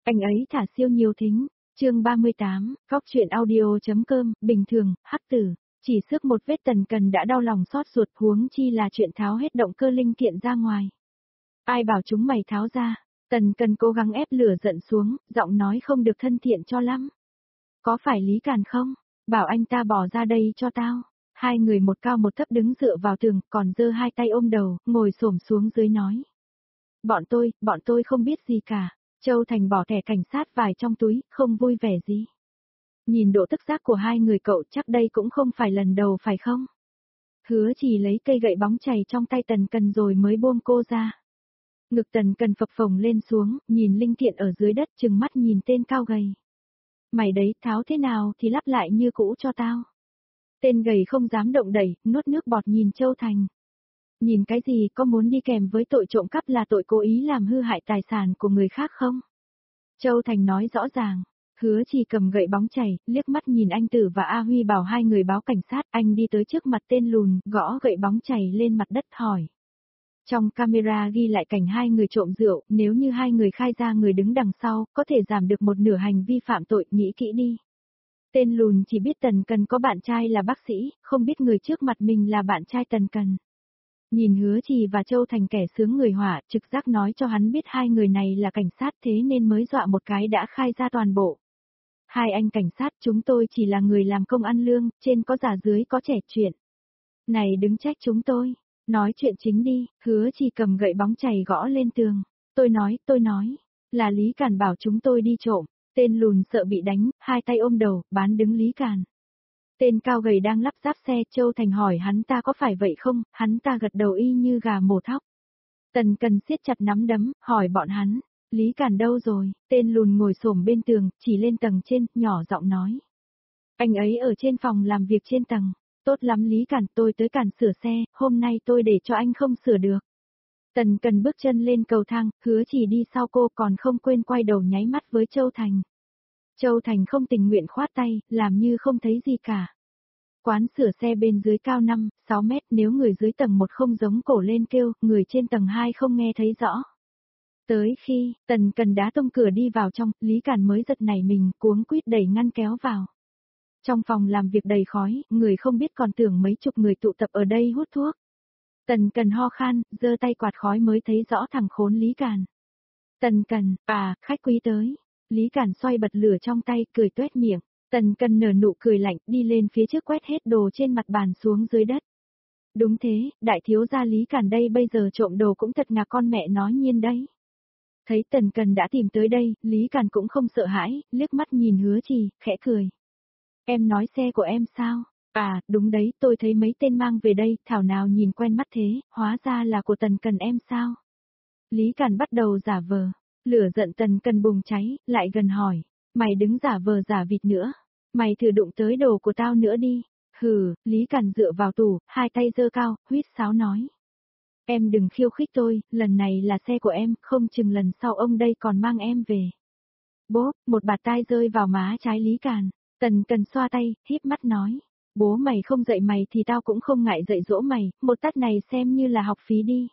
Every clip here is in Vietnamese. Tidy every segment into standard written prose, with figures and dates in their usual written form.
Anh ấy thả siêu nhiều thính. Chương 38, góc truyện audio.com, bình thường, hắc tử. Chỉ sức một vết Tần Cần đã đau lòng xót ruột, huống chi là chuyện tháo hết động cơ linh kiện ra ngoài. Ai bảo chúng mày tháo ra? Tần Cần cố gắng ép lửa giận xuống, giọng nói không được thân thiện cho lắm. Có phải Lý Càn không? Bảo anh ta bỏ ra đây cho tao. Hai người một cao một thấp đứng dựa vào tường, còn giơ hai tay ôm đầu, ngồi xổm xuống dưới nói. Bọn tôi không biết gì cả. Châu Thành bỏ thẻ cảnh sát vài trong túi, không vui vẻ gì. Nhìn độ tức giác của hai người cậu chắc đây cũng không phải lần đầu phải không? Hứa chỉ lấy cây gậy bóng chày trong tay Tần Cần rồi mới buông cô ra. Ngực Tần Cần phập phồng lên xuống, nhìn linh kiện ở dưới đất trừng mắt nhìn tên cao gầy. Mày đấy, tháo thế nào thì lắp lại như cũ cho tao. Tên gầy không dám động đẩy, nuốt nước bọt nhìn Châu Thành. Nhìn cái gì, có muốn đi kèm với tội trộm cắp là tội cố ý làm hư hại tài sản của người khác không? Châu Thành nói rõ ràng. Hứa chỉ cầm gậy bóng chày, liếc mắt nhìn anh Tử và A Huy bảo hai người báo cảnh sát, anh đi tới trước mặt tên lùn, gõ gậy bóng chày lên mặt đất hỏi. Trong camera ghi lại cảnh hai người trộm rượu, nếu như hai người khai ra người đứng đằng sau, có thể giảm được một nửa hành vi phạm tội, nghĩ kỹ đi. Tên lùn chỉ biết Tần Cần có bạn trai là bác sĩ, không biết người trước mặt mình là bạn trai Tần Cần. Nhìn Hứa Trì và Châu Thành kẻ sướng người hỏa, trực giác nói cho hắn biết hai người này là cảnh sát thế nên mới dọa một cái đã khai ra toàn bộ. Hai anh cảnh sát chúng tôi chỉ là người làm công ăn lương, trên có già dưới có trẻ chuyện. Này đứng trách chúng tôi, nói chuyện chính đi, Hứa Trì cầm gậy bóng chày gõ lên tường. Tôi nói, là Lý Càn bảo chúng tôi đi trộm, tên lùn sợ bị đánh, hai tay ôm đầu, bán đứng Lý Càn. Tên cao gầy đang lắp ráp xe, Châu Thành hỏi hắn ta có phải vậy không, hắn ta gật đầu y như gà mổ thóc. Tần Cần siết chặt nắm đấm, hỏi bọn hắn, Lý Càn đâu rồi, tên lùn ngồi xổm bên tường, chỉ lên tầng trên, nhỏ giọng nói. Anh ấy ở trên phòng làm việc trên tầng, tốt lắm Lý Càn, tôi tới cản sửa xe, hôm nay tôi để cho anh không sửa được. Tần Cần bước chân lên cầu thang, Hứa Chỉ đi sau cô còn không quên quay đầu nháy mắt với Châu Thành. Châu Thành không tình nguyện khoát tay, làm như không thấy gì cả. Quán sửa xe bên dưới cao 5-6 mét, nếu người dưới tầng 1 không giống cổ lên kêu, người trên tầng 2 không nghe thấy rõ. Tới khi, Tần Cần đá tung cửa đi vào trong, Lý Càn mới giật nảy mình, cuống quýt đẩy ngăn kéo vào. Trong phòng làm việc đầy khói, người không biết còn tưởng mấy chục người tụ tập ở đây hút thuốc. Tần Cần ho khan, giơ tay quạt khói mới thấy rõ thằng khốn Lý Càn. Tần Cần, khách quý tới. Lý Càn xoay bật lửa trong tay, cười tuét miệng. Tần Cần nở nụ cười lạnh, đi lên phía trước quét hết đồ trên mặt bàn xuống dưới đất. Đúng thế, đại thiếu gia Lý Càn đây bây giờ trộm đồ cũng thật ngạc con mẹ nói nhiên đấy. Thấy Tần Cần đã tìm tới đây, Lý Càn cũng không sợ hãi, liếc mắt nhìn Hứa Trì, khẽ cười. Em nói xe của em sao? Đúng đấy, tôi thấy mấy tên mang về đây, thảo nào nhìn quen mắt thế, hóa ra là của Tần Cần em sao? Lý Càn bắt đầu giả vờ, lửa giận Tần Cần bùng cháy, lại gần hỏi, mày đứng giả vờ giả vịt nữa, mày thử đụng tới đồ của tao nữa đi. Hừ, Lý Càn dựa vào tủ, hai tay giơ cao, huýt sáo nói. Em đừng khiêu khích tôi, lần này là xe của em, không chừng lần sau ông đây còn mang em về. Bố, một bạt tai rơi vào má trái Lý Càn, Tần Cần xoa tay, híp mắt nói. Bố mày không dạy mày thì tao cũng không ngại dạy dỗ mày, một tát này xem như là học phí đi.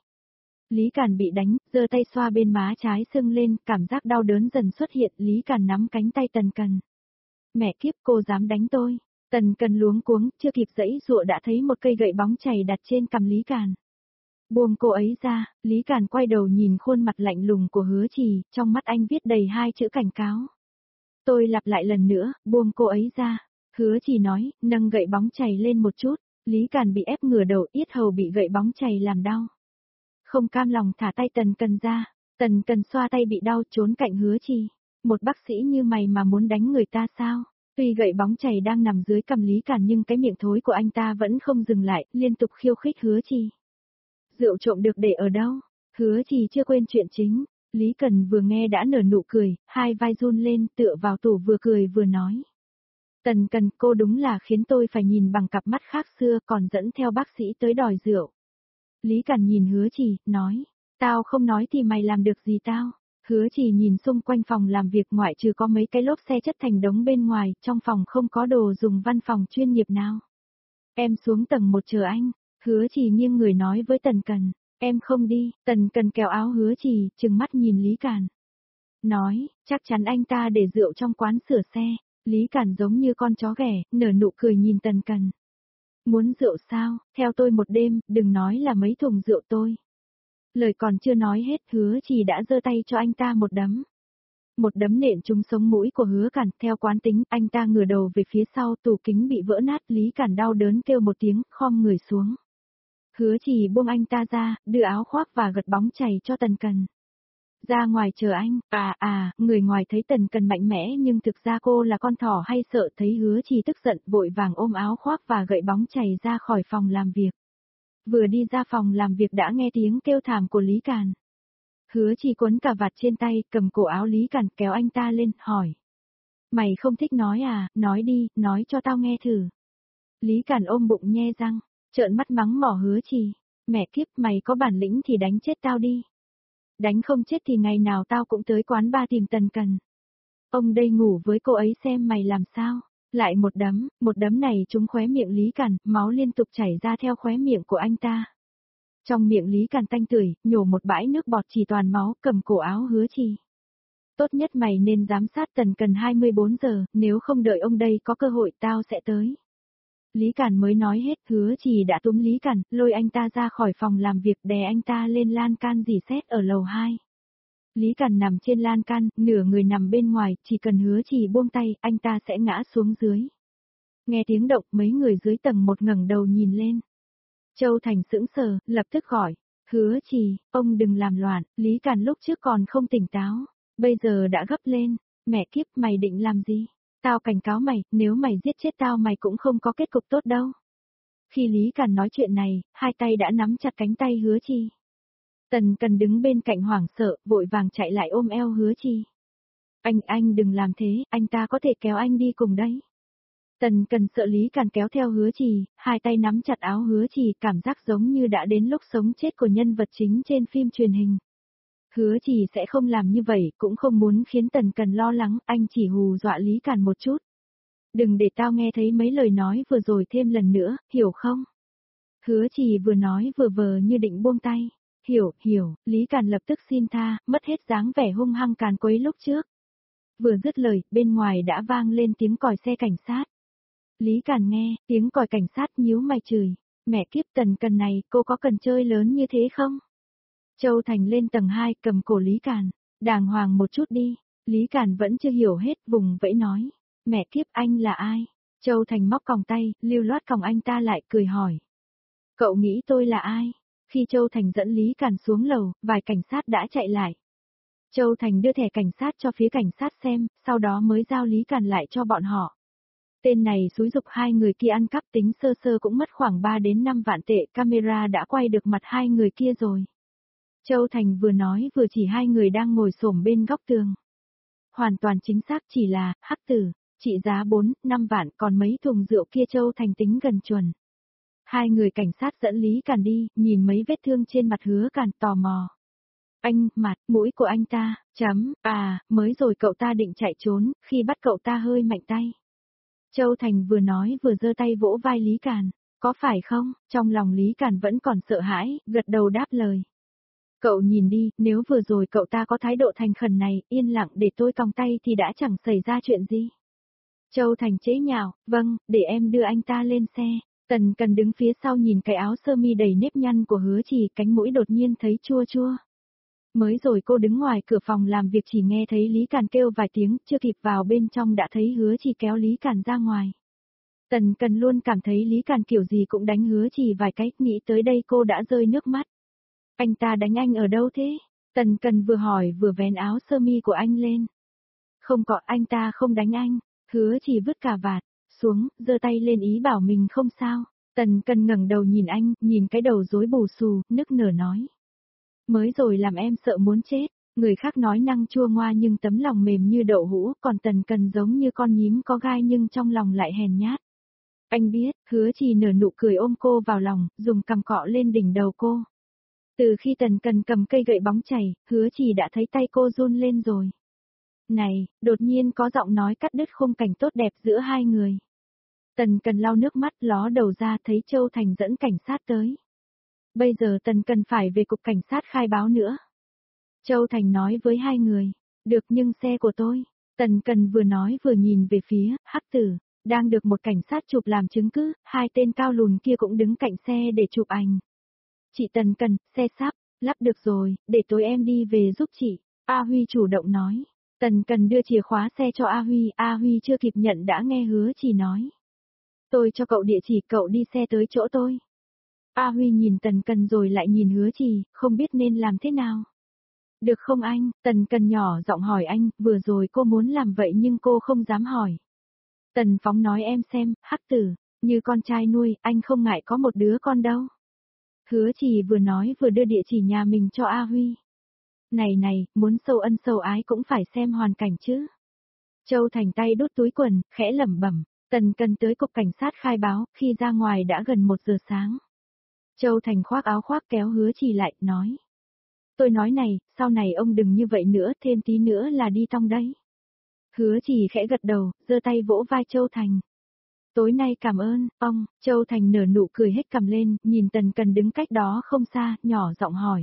Lý Càn bị đánh, giơ tay xoa bên má trái sưng lên, cảm giác đau đớn dần xuất hiện, Lý Càn nắm cánh tay Tần Cần. Mẹ kiếp, cô dám đánh tôi. Tần Cần luống cuống, chưa kịp giãy giụa đã thấy một cây gậy bóng chày đặt trên cằm Lý Càn. Buông cô ấy ra, Lý Càn quay đầu nhìn khuôn mặt lạnh lùng của Hứa Trì, trong mắt anh viết đầy hai chữ cảnh cáo. Tôi lặp lại lần nữa, buông cô ấy ra. Hứa Trì nói, nâng gậy bóng chày lên một chút, Lý Càn bị ép ngửa đầu, yết hầu bị gậy bóng chày làm đau. Không cam lòng thả tay Tần Cần ra, Tần Cần xoa tay bị đau trốn cạnh Hứa Trì. Một bác sĩ như mày mà muốn đánh người ta sao? Tuy gậy bóng chày đang nằm dưới cằm Lý Càn nhưng cái miệng thối của anh ta vẫn không dừng lại, liên tục khiêu khích Hứa Trì. Rượu trộm được để ở đâu? Hứa Trì chưa quên chuyện chính. Lý Cần vừa nghe đã nở nụ cười, hai vai run lên tựa vào tủ vừa cười vừa nói. Tần Cần, cô đúng là khiến tôi phải nhìn bằng cặp mắt khác xưa còn dẫn theo bác sĩ tới đòi rượu. Lý Càn nhìn Hứa Trì, nói. Tao không nói thì mày làm được gì tao? Hứa Trì nhìn xung quanh phòng làm việc ngoại trừ có mấy cái lốp xe chất thành đống bên ngoài, trong phòng không có đồ dùng văn phòng chuyên nghiệp nào. Em xuống tầng 1 chờ anh. Hứa Trì nghiêng người nói với Tần Cần. Em không đi. Tần Cần kéo áo Hứa Trì, trừng mắt nhìn Lý Càn. nói, chắc chắn anh ta để rượu trong quán sửa xe. Lý Cản giống như con chó ghẻ, nở nụ cười nhìn Tần Cần. Muốn rượu sao, theo tôi một đêm, đừng nói là mấy thùng rượu tôi. Lời còn chưa nói hết, Hứa Trì đã giơ tay cho anh ta một đấm. Một đấm nện trúng sống mũi của Hứa Cản, theo quán tính, anh ta ngửa đầu về phía sau, tủ kính bị vỡ nát, Lý Cản đau đớn kêu một tiếng, khom người xuống. Hứa Trì buông anh ta ra, đưa áo khoác và gật bóng chày cho Tần Cần. Ra ngoài chờ anh, người ngoài thấy Tần Cần mạnh mẽ nhưng thực ra cô là con thỏ hay sợ, thấy Hứa Trì tức giận, vội vàng ôm áo khoác và gậy bóng chày ra khỏi phòng làm việc. Vừa đi ra phòng làm việc đã nghe tiếng kêu thảm của Lý Cản. Hứa Trì quấn cà vạt trên tay, cầm cổ áo Lý Cản kéo anh ta lên, hỏi. Mày không thích nói à, nói đi, nói cho tao nghe thử. Lý Cản ôm bụng nhe răng, trợn mắt mắng mỏ Hứa Trì. Mẹ kiếp, mày có bản lĩnh thì đánh chết tao đi. Đánh không chết thì ngày nào tao cũng tới quán bar tìm Tần Cần. Ông đây ngủ với cô ấy xem mày làm sao. Lại một đấm này trúng khóe miệng Lý Cản, máu liên tục chảy ra theo khóe miệng của anh ta. Trong miệng Lý Cản tanh tưởi, nhổ một bãi nước bọt chỉ toàn máu, cầm cổ áo Hứa Trì. Tốt nhất mày nên giám sát Tần Cần 24 giờ, nếu không đợi ông đây có cơ hội tao sẽ tới. Lý Cản mới nói hết, Hứa Trì đã túm Lý Cản, lôi anh ta ra khỏi phòng làm việc, đè anh ta lên lan can rỉ sét ở lầu 2. Lý Cản nằm trên lan can, nửa người nằm bên ngoài, chỉ cần Hứa Trì buông tay, anh ta sẽ ngã xuống dưới. Nghe tiếng động, mấy người dưới tầng 1 ngẩng đầu nhìn lên. Châu Thành sững sờ, lập tức gọi, Hứa Trì, ông đừng làm loạn, Lý Cản lúc trước còn không tỉnh táo, bây giờ đã gấp lên, mẹ kiếp mày định làm gì? Tao cảnh cáo mày, nếu mày giết chết tao mày cũng không có kết cục tốt đâu. Khi Lý Cản nói chuyện này, hai tay đã nắm chặt cánh tay Hứa Trì. Tần Cần đứng bên cạnh hoảng sợ, vội vàng chạy lại ôm eo Hứa Trì. Anh đừng làm thế, anh ta có thể kéo anh đi cùng đấy. Tần Cần sợ Lý Cản kéo theo Hứa Trì, hai tay nắm chặt áo Hứa Trì, cảm giác giống như đã đến lúc sống chết của nhân vật chính trên phim truyền hình. Hứa Trì sẽ không làm như vậy, cũng không muốn khiến Tần Cần lo lắng, anh chỉ hù dọa Lý Cản một chút. Đừng để tao nghe thấy mấy lời nói vừa rồi thêm lần nữa, hiểu không? Hứa Trì vừa nói vừa vờ như định buông tay. Hiểu, Lý Cản lập tức xin tha, mất hết dáng vẻ hung hăng càn quấy lúc trước. Vừa dứt lời, bên ngoài đã vang lên tiếng còi xe cảnh sát. Lý Cản nghe, tiếng còi cảnh sát nhíu mày chửi. Mẹ kiếp Tần Cần này, cô có cần chơi lớn như thế không? Châu Thành lên tầng 2 cầm cổ Lý Cản. Đàng hoàng một chút đi. Lý Cản vẫn chưa hiểu hết, vùng vẫy nói. Mẹ kiếp anh là ai? Châu Thành móc còng tay, lưu loát còng anh ta lại, cười hỏi. Cậu nghĩ tôi là ai? Khi Châu Thành dẫn Lý Cản xuống lầu, vài cảnh sát đã chạy lại. Châu Thành đưa thẻ cảnh sát cho phía cảnh sát xem, sau đó mới giao Lý Cản lại cho bọn họ. Tên này xúi giục hai người kia ăn cắp, tính sơ sơ cũng mất khoảng 3 đến 5 vạn tệ, camera đã quay được mặt hai người kia rồi. Châu Thành vừa nói vừa chỉ hai người đang ngồi xổm bên góc tường. Hoàn toàn chính xác, chỉ là, hắc tử, trị giá 4, 5 vạn, còn mấy thùng rượu kia Châu Thành tính gần chuẩn. Hai người cảnh sát dẫn Lý Cản đi, nhìn mấy vết thương trên mặt Hứa Cản, tò mò. Anh, mặt, mũi của anh ta, mới rồi cậu ta định chạy trốn, khi bắt cậu ta hơi mạnh tay. Châu Thành vừa nói vừa giơ tay vỗ vai Lý Cản, có phải không? Trong lòng Lý Cản vẫn còn sợ hãi, gật đầu đáp lời. Cậu nhìn đi, nếu vừa rồi cậu ta có thái độ thành khẩn này, yên lặng để tôi còng tay thì đã chẳng xảy ra chuyện gì. Châu Thành chế nhạo, vâng, để em đưa anh ta lên xe. Tần Cần đứng phía sau nhìn cái áo sơ mi đầy nếp nhăn của Hứa Trì, cánh mũi đột nhiên thấy chua chua. Mới rồi cô đứng ngoài cửa phòng làm việc chỉ nghe thấy Lý Cản kêu vài tiếng, chưa kịp vào bên trong đã thấy Hứa Trì kéo Lý Cản ra ngoài. Tần Cần luôn cảm thấy Lý Cản kiểu gì cũng đánh Hứa Trì vài cái, nghĩ tới đây cô đã rơi nước mắt. Anh ta đánh anh ở đâu thế? Tần Cần vừa hỏi vừa vén áo sơ mi của anh lên. Không có, anh ta không đánh anh. Hứa Trì vứt cà vạt xuống, giơ tay lên ý bảo mình không sao. Tần Cần ngẩng đầu nhìn anh, nhìn cái đầu rối bù xù, nức nở nói. Mới rồi làm em sợ muốn chết, người khác nói năng chua ngoa nhưng tấm lòng mềm như đậu hũ, còn Tần Cần giống như con nhím có gai nhưng trong lòng lại hèn nhát. Anh biết, Hứa Trì nở nụ cười ôm cô vào lòng, dùng cằm cọ lên đỉnh đầu cô. Từ khi Tần Cần cầm cây gậy bóng chày, Hứa Trì đã thấy tay cô run lên rồi. Này, đột nhiên có giọng nói cắt đứt khung cảnh tốt đẹp giữa hai người. Tần Cần lau nước mắt ló đầu ra thấy Châu Thành dẫn cảnh sát tới. Bây giờ Tần Cần phải về cục cảnh sát khai báo nữa. Châu Thành nói với hai người, Được nhưng xe của tôi. Tần Cần vừa nói vừa nhìn về phía Hắc Tử, đang được một cảnh sát chụp làm chứng cứ, hai tên cao lùn kia cũng đứng cạnh xe để chụp ảnh. Chị Tần Cần, xe sắp, lắp được rồi, để tối em đi về giúp chị. A Huy chủ động nói. Tần Cần đưa chìa khóa xe cho A Huy chưa kịp nhận đã nghe Hứa Chỉ nói. Tôi cho cậu địa chỉ, cậu đi xe tới chỗ tôi. A Huy nhìn Tần Cần rồi lại nhìn Hứa Chỉ, không biết nên làm thế nào. Được không anh? Tần Cần nhỏ giọng hỏi anh, vừa rồi cô muốn làm vậy nhưng cô không dám hỏi. Tần Phóng nói em xem, Hắc Tử, như con trai nuôi, anh không ngại có một đứa con đâu. Hứa Chỉ vừa nói vừa đưa địa chỉ nhà mình cho A Huy. Này, muốn sâu ân sâu ái cũng phải xem hoàn cảnh chứ. Châu Thành tay đút túi quần, khẽ lẩm bẩm. Tần Cần tới cục cảnh sát khai báo, khi ra ngoài đã gần 1 giờ sáng. Châu Thành khoác áo khoác kéo Hứa Chỉ lại, nói. Tôi nói này, sau này ông đừng như vậy nữa, thêm tí nữa là đi tong đấy. Hứa Chỉ khẽ gật đầu, giơ tay vỗ vai Châu Thành. Tối nay cảm ơn, ông. Châu Thành nở nụ cười hết cằm lên, nhìn Tần Cần đứng cách đó không xa, nhỏ giọng hỏi.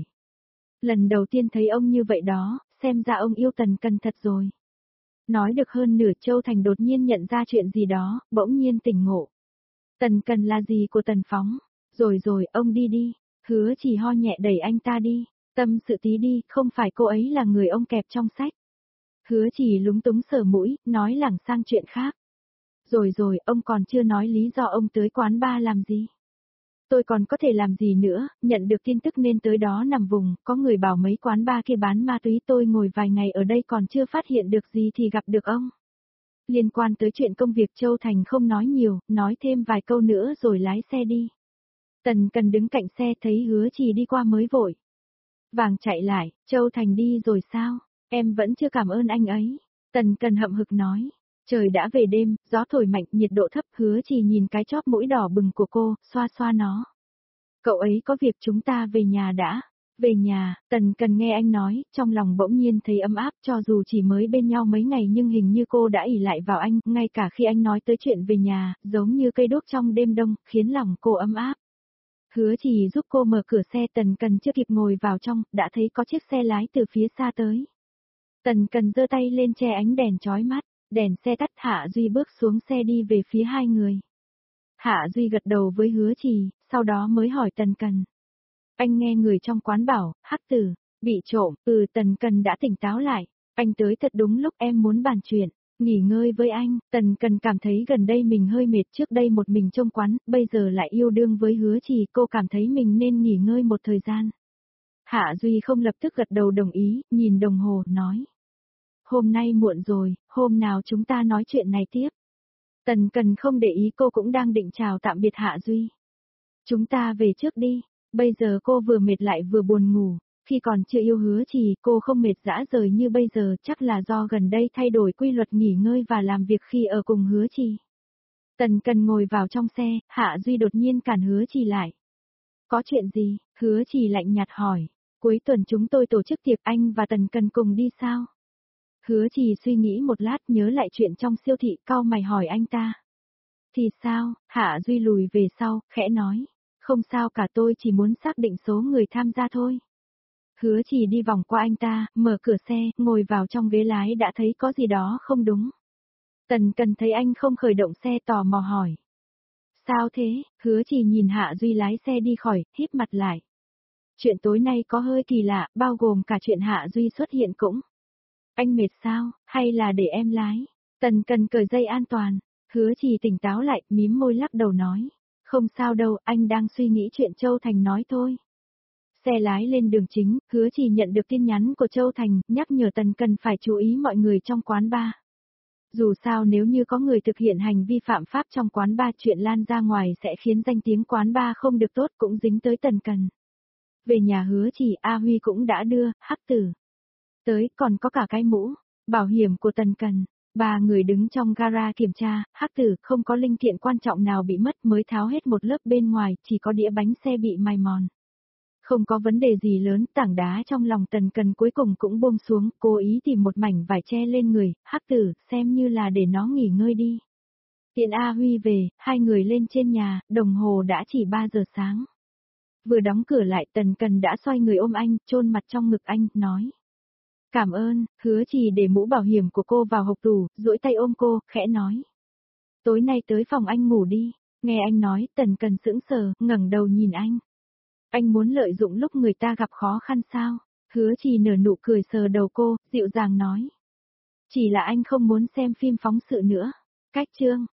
Lần đầu tiên thấy ông như vậy đó, xem ra ông yêu Tần Cần thật rồi. Nói được hơn nửa Châu Thành đột nhiên nhận ra chuyện gì đó, bỗng nhiên tỉnh ngộ. Tần Cần là gì của Tần Phóng? Rồi, ông đi đi. Hứa Chỉ ho nhẹ đẩy anh ta đi. Tâm sự tí đi, không phải cô ấy là người ông kẹp trong sách. Hứa Chỉ lúng túng sờ mũi, nói lảng sang chuyện khác. Rồi, ông còn chưa nói lý do ông tới quán bar làm gì. Tôi còn có thể làm gì nữa, nhận được tin tức nên tới đó nằm vùng, có người bảo mấy quán bar kia bán ma túy, tôi ngồi vài ngày ở đây còn chưa phát hiện được gì thì gặp được ông. Liên quan tới chuyện công việc Châu Thành không nói nhiều, nói thêm vài câu nữa rồi lái xe đi. Tần Cần đứng cạnh xe thấy Hứa Chỉ đi qua mới vội. Vàng chạy lại, Châu Thành đi rồi sao? Em vẫn chưa cảm ơn anh ấy. Tần Cần hậm hực nói. Trời đã về đêm, gió thổi mạnh, nhiệt độ thấp, Hứa Chỉ nhìn cái chóp mũi đỏ bừng của cô, xoa xoa nó. Cậu ấy có việc, chúng ta về nhà đã. Về nhà, Tần Cần nghe anh nói, trong lòng bỗng nhiên thấy ấm áp, cho dù chỉ mới bên nhau mấy ngày nhưng hình như cô đã ỷ lại vào anh, ngay cả khi anh nói tới chuyện về nhà, giống như cây đuốc trong đêm đông, khiến lòng cô ấm áp. Hứa Chỉ giúp cô mở cửa xe, Tần Cần chưa kịp ngồi vào trong, đã thấy có chiếc xe lái từ phía xa tới. Tần Cần giơ tay lên che ánh đèn chói mắt, đèn xe tắt, Hạ Duy bước xuống xe đi về phía hai người. Hạ Duy gật đầu với Hứa Chỉ, sau đó mới hỏi Tần Cần. Anh nghe người trong quán bảo, Hắc Tử, bị trộm, Tần Cần đã tỉnh táo lại. Anh tới thật đúng lúc, em muốn bàn chuyện, nghỉ ngơi với anh. Tần Cần cảm thấy gần đây mình hơi mệt, trước đây một mình trông quán, bây giờ lại yêu đương với Hứa Chỉ, cô cảm thấy mình nên nghỉ ngơi một thời gian. Hạ Duy không lập tức gật đầu đồng ý, nhìn đồng hồ, nói. Hôm nay muộn rồi, hôm nào chúng ta nói chuyện này tiếp. Tần Cần không để ý, cô cũng đang định chào tạm biệt Hạ Duy. Chúng ta về trước đi, bây giờ cô vừa mệt lại vừa buồn ngủ, khi còn chưa yêu Hứa Chỉ cô không mệt rã rời như bây giờ, chắc là do gần đây thay đổi quy luật nghỉ ngơi và làm việc khi ở cùng Hứa Chỉ. Tần Cần ngồi vào trong xe, Hạ Duy đột nhiên cản Hứa Chỉ lại. Có chuyện gì? Hứa Chỉ lạnh nhạt hỏi. Cuối tuần chúng tôi tổ chức tiệc, anh và Tần Cần cùng đi sao? Hứa Chỉ suy nghĩ một lát, nhớ lại chuyện trong siêu thị, cau mày hỏi anh ta. Thì sao? Hạ Duy lùi về sau, khẽ nói. Không sao cả, tôi chỉ muốn xác định số người tham gia thôi. Hứa Chỉ đi vòng qua anh ta, mở cửa xe, ngồi vào trong ghế lái đã thấy có gì đó không đúng. Tần Cần thấy anh không khởi động xe, tò mò hỏi. Sao thế? Hứa Chỉ nhìn Hạ Duy lái xe đi khỏi, híp mặt lại. Chuyện tối nay có hơi kỳ lạ, bao gồm cả chuyện Hạ Duy xuất hiện cũng. Anh mệt sao, hay là để em lái? Tần Cần cởi dây an toàn. Hứa Chỉ tỉnh táo lại, mím môi lắc đầu nói. Không sao đâu, anh đang suy nghĩ chuyện Châu Thành nói thôi. Xe lái lên đường chính, Hứa Chỉ nhận được tin nhắn của Châu Thành, nhắc nhở Tần Cần phải chú ý mọi người trong quán bar. Dù sao nếu như có người thực hiện hành vi phạm pháp trong quán bar, chuyện lan ra ngoài sẽ khiến danh tiếng quán bar không được tốt, cũng dính tới Tần Cần. Về nhà Hứa Chỉ, A Huy cũng đã đưa, Hắc Tử tới, còn có cả cái mũ, bảo hiểm của Tần Cần. Ba người đứng trong gara kiểm tra, Hắc Tử không có linh kiện quan trọng nào bị mất, mới tháo hết một lớp bên ngoài, chỉ có đĩa bánh xe bị mài mòn. Không có vấn đề gì lớn, tảng đá trong lòng Tần Cần cuối cùng cũng buông xuống, cố ý tìm một mảnh vải che lên người, Hắc Tử, xem như là để nó nghỉ ngơi đi. Tiện A Huy về, hai người lên trên nhà, đồng hồ đã chỉ 3 giờ sáng. Vừa đóng cửa lại, Tần Cần đã xoay người ôm anh, chôn mặt trong ngực anh, nói. Cảm ơn, Hứa Trì để mũ bảo hiểm của cô vào hộc tủ, duỗi tay ôm cô, khẽ nói. Tối nay tới phòng anh ngủ đi. Nghe anh nói, Tần Cần sững sờ, ngẩng đầu nhìn anh. Anh muốn lợi dụng lúc người ta gặp khó khăn sao? Hứa Trì nở nụ cười sờ đầu cô, dịu dàng nói. Chỉ là anh không muốn xem phim phóng sự nữa. Cách chương.